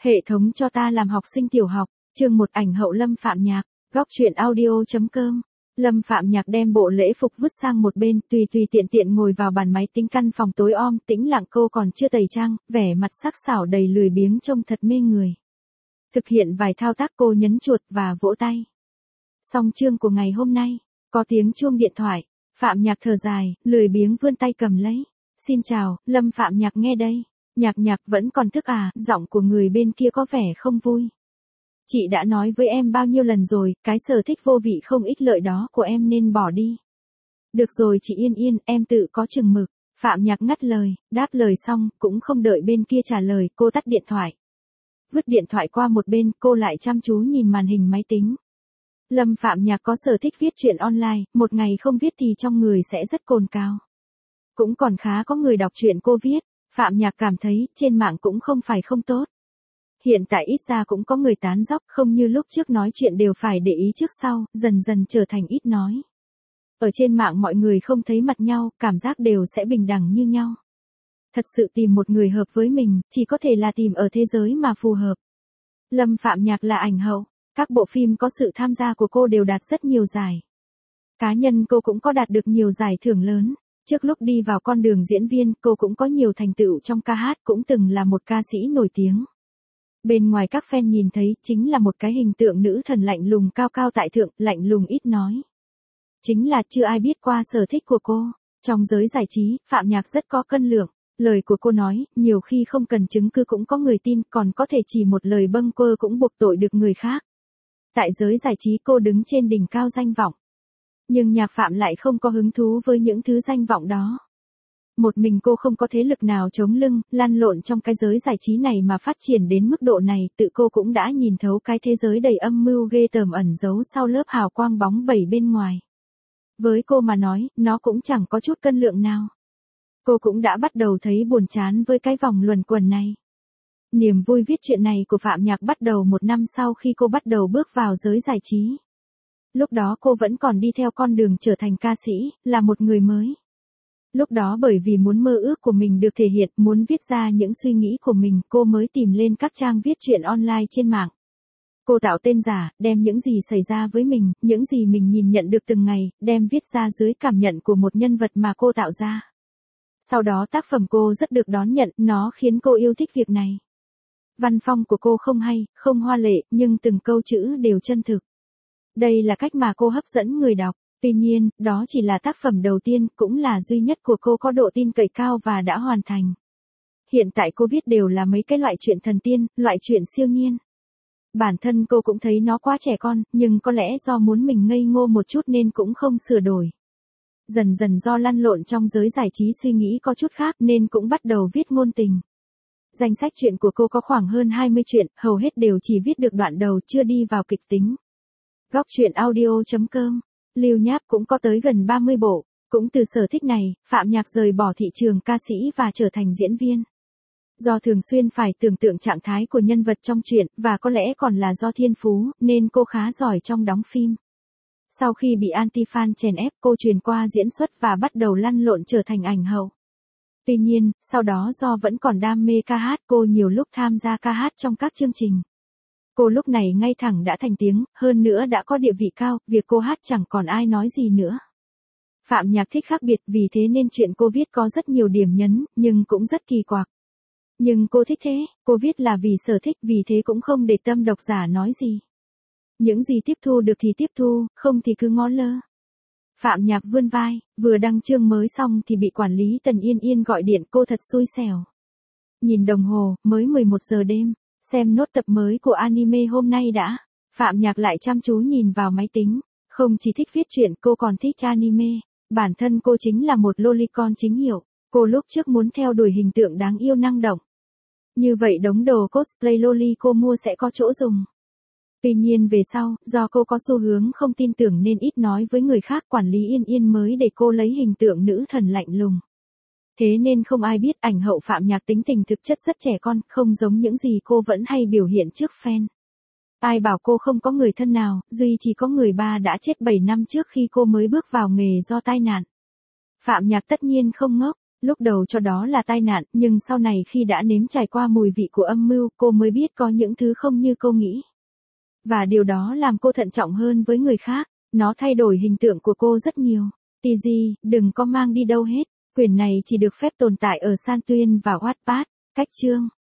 Hệ thống cho ta làm học sinh tiểu học, chương 1 ảnh hậu Lâm Phạm Nhạc, góc truyện audio.com. Lâm Phạm Nhạc đem bộ lễ phục vứt sang một bên, tùy tiện tiện ngồi vào bàn máy tính căn phòng tối om, tĩnh lặng. Cô còn chưa tẩy trang, vẻ mặt sắc sảo đầy lười biếng trông thật mê người. Thực hiện vài thao tác cô nhấn chuột và vỗ tay. Xong chương của ngày hôm nay, có tiếng chuông điện thoại, Phạm Nhạc thở dài, lười biếng vươn tay cầm lấy. Xin chào, Lâm Phạm Nhạc nghe đây. Nhạc vẫn còn thức à? Giọng của người bên kia có vẻ không vui. Chị đã nói với em bao nhiêu lần rồi, cái sở thích vô vị không ích lợi đó của em nên bỏ đi. Được rồi chị yên, em tự có chừng mực. Phạm Nhạc ngắt lời, đáp lời xong, cũng không đợi bên kia trả lời, cô tắt điện thoại. Vứt điện thoại qua một bên, cô lại chăm chú nhìn màn hình máy tính. Lâm Phạm Nhạc có sở thích viết truyện online, một ngày không viết thì trong người sẽ rất cồn cào. Cũng còn khá có người đọc truyện cô viết. Phạm Nhạc cảm thấy, trên mạng cũng không phải không tốt. Hiện tại ít ra cũng có người tán dóc, không như lúc trước nói chuyện đều phải để ý trước sau, dần dần trở thành ít nói. Ở trên mạng mọi người không thấy mặt nhau, cảm giác đều sẽ bình đẳng như nhau. Thật sự tìm một người hợp với mình, chỉ có thể là tìm ở thế giới mà phù hợp. Lâm Phạm Nhạc là ảnh hậu, các bộ phim có sự tham gia của cô đều đạt rất nhiều giải. Cá nhân cô cũng có đạt được nhiều giải thưởng lớn. Trước lúc đi vào con đường diễn viên, cô cũng có nhiều thành tựu trong ca hát, cũng từng là một ca sĩ nổi tiếng. Bên ngoài các fan nhìn thấy, chính là một cái hình tượng nữ thần lạnh lùng cao tại thượng, lạnh lùng ít nói. Chính là chưa ai biết qua sở thích của cô. Trong giới giải trí, Phạm Nhạc rất có cân lượng. Lời của cô nói, nhiều khi không cần chứng cứ cũng có người tin, còn có thể chỉ một lời bâng quơ cũng buộc tội được người khác. Tại giới giải trí cô đứng trên đỉnh cao danh vọng. Nhưng Nhạc Phạm lại không có hứng thú với những thứ danh vọng đó. Một mình cô không có thế lực nào chống lưng, lăn lộn trong cái giới giải trí này mà phát triển đến mức độ này, tự cô cũng đã nhìn thấu cái thế giới đầy âm mưu ghê tởm ẩn giấu sau lớp hào quang bóng bẩy bên ngoài. Với cô mà nói, nó cũng chẳng có chút cân lượng nào. Cô cũng đã bắt đầu thấy buồn chán với cái vòng luẩn quẩn này. Niềm vui viết chuyện này của Phạm Nhạc bắt đầu một năm sau khi cô bắt đầu bước vào giới giải trí. Lúc đó cô vẫn còn đi theo con đường trở thành ca sĩ, là một người mới. Lúc đó bởi vì muốn mơ ước của mình được thể hiện, muốn viết ra những suy nghĩ của mình, cô mới tìm lên các trang viết truyện online trên mạng. Cô tạo tên giả, đem những gì xảy ra với mình, những gì mình nhìn nhận được từng ngày, đem viết ra dưới cảm nhận của một nhân vật mà cô tạo ra. Sau đó tác phẩm cô rất được đón nhận, nó khiến cô yêu thích việc này. Văn phong của cô không hay, không hoa lệ, nhưng từng câu chữ đều chân thực. Đây là cách mà cô hấp dẫn người đọc. Tuy nhiên, đó chỉ là tác phẩm đầu tiên, cũng là duy nhất của cô có độ tin cậy cao và đã hoàn thành. Hiện tại cô viết đều là mấy cái loại chuyện thần tiên, loại chuyện siêu nhiên. Bản thân cô cũng thấy nó quá trẻ con, nhưng có lẽ do muốn mình ngây ngô một chút nên cũng không sửa đổi. Dần dần do lăn lộn trong giới giải trí suy nghĩ có chút khác nên cũng bắt đầu viết ngôn tình. Danh sách chuyện của cô có khoảng hơn 20 chuyện, hầu hết đều chỉ viết được đoạn đầu chưa đi vào kịch tính. Góc truyện audio.com. Lưu Nháp cũng có tới gần 30 bộ. Cũng từ sở thích này, Phạm Nhạc rời bỏ thị trường ca sĩ và trở thành diễn viên. Do thường xuyên phải tưởng tượng trạng thái của nhân vật trong truyện, và có lẽ còn là do thiên phú, nên cô khá giỏi trong đóng phim. Sau khi bị anti-fan chèn ép, cô chuyển qua diễn xuất và bắt đầu lăn lộn trở thành ảnh hậu. Tuy nhiên, sau đó do vẫn còn đam mê ca hát, cô nhiều lúc tham gia ca hát trong các chương trình. Cô lúc này ngay thẳng đã thành tiếng, hơn nữa đã có địa vị cao, việc cô hát chẳng còn ai nói gì nữa. Phạm Nhạc thích khác biệt, vì thế nên chuyện cô viết có rất nhiều điểm nhấn, nhưng cũng rất kỳ quặc. Nhưng cô thích thế, cô viết là vì sở thích, vì thế cũng không để tâm độc giả nói gì. Những gì tiếp thu được thì tiếp thu, không thì cứ ngó lơ. Phạm Nhạc vươn vai, vừa đăng chương mới xong thì bị quản lý Tần Yên gọi điện, cô thật xui xẻo. Nhìn đồng hồ, mới 11 giờ đêm. Xem nốt tập mới của anime hôm nay đã. Phạm Nhạc lại chăm chú nhìn vào máy tính. Không chỉ thích viết truyện, cô còn thích anime. Bản thân cô chính là một lolicon chính hiệu. Cô lúc trước muốn theo đuổi hình tượng đáng yêu năng động. Như vậy đống đồ cosplay loli cô mua sẽ có chỗ dùng. Tuy nhiên về sau, do cô có xu hướng không tin tưởng nên ít nói với người khác, quản lý Yên mới để cô lấy hình tượng nữ thần lạnh lùng. Thế nên không ai biết ảnh hậu Phạm Nhạc tính tình thực chất rất trẻ con, không giống những gì cô vẫn hay biểu hiện trước fan. Ai bảo cô không có người thân nào, duy chỉ có người ba đã chết 7 năm trước khi cô mới bước vào nghề do tai nạn. Phạm Nhạc tất nhiên không ngốc, Lúc đầu cho đó là tai nạn, nhưng sau này khi đã nếm trải qua mùi vị của âm mưu, cô mới biết có những thứ không như cô nghĩ. Và điều đó làm cô thận trọng hơn với người khác, nó thay đổi hình tượng của cô rất nhiều. TG, đừng có mang đi đâu hết, quyển này chỉ được phép tồn tại ở San Tuyên và Wattpad. Cách chương